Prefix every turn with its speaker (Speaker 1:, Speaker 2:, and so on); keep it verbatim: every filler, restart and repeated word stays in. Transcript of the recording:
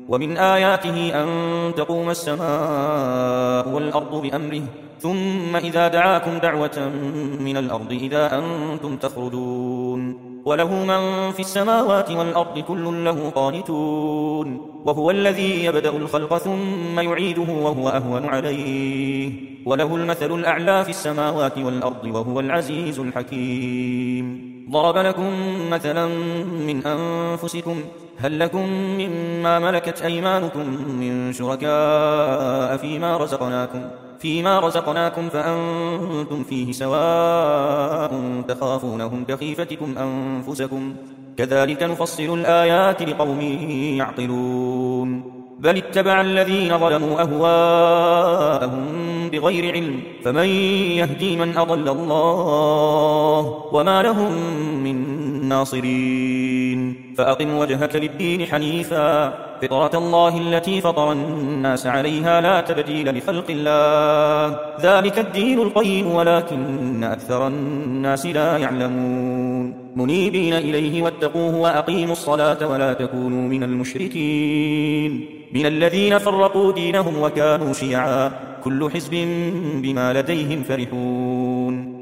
Speaker 1: ومن آياته أن تقوم السماء والأرض بأمره ثم إذا دعاكم دعوة من الأرض إذا أنتم تخرجون وله من في السماوات والأرض كل له قانتون وهو الذي يبدأ الخلق ثم يعيده وهو أهون عليه وله المثل الأعلى في السماوات والأرض وهو العزيز الحكيم ضرب لكم مثلا من أنفسكم هل لكم مما ملكت أيمانكم من شركاء فيما رزقناكم فيما رزقناكم فأنتم فيه سواء تخافونهم كخيفتكم أنفسكم كذلك نفصل الآيات لقوم يعقلون بل اتبع الذين ظلموا أهواءهم بغير علم فمن يهدي من أضل الله وما لهم من ناصرين فأقم وجهك للدين حنيفا فطرة الله التي فطر الناس عليها لا تبديل لخلق الله ذلك الدين القيم ولكن أكثر الناس لا يعلمون منيبين إليه واتقوه وأقيموا الصلاة ولا تكونوا من المشركين من الذين فرقوا دينهم وكانوا شيعا كل حزب بما لديهم فرحون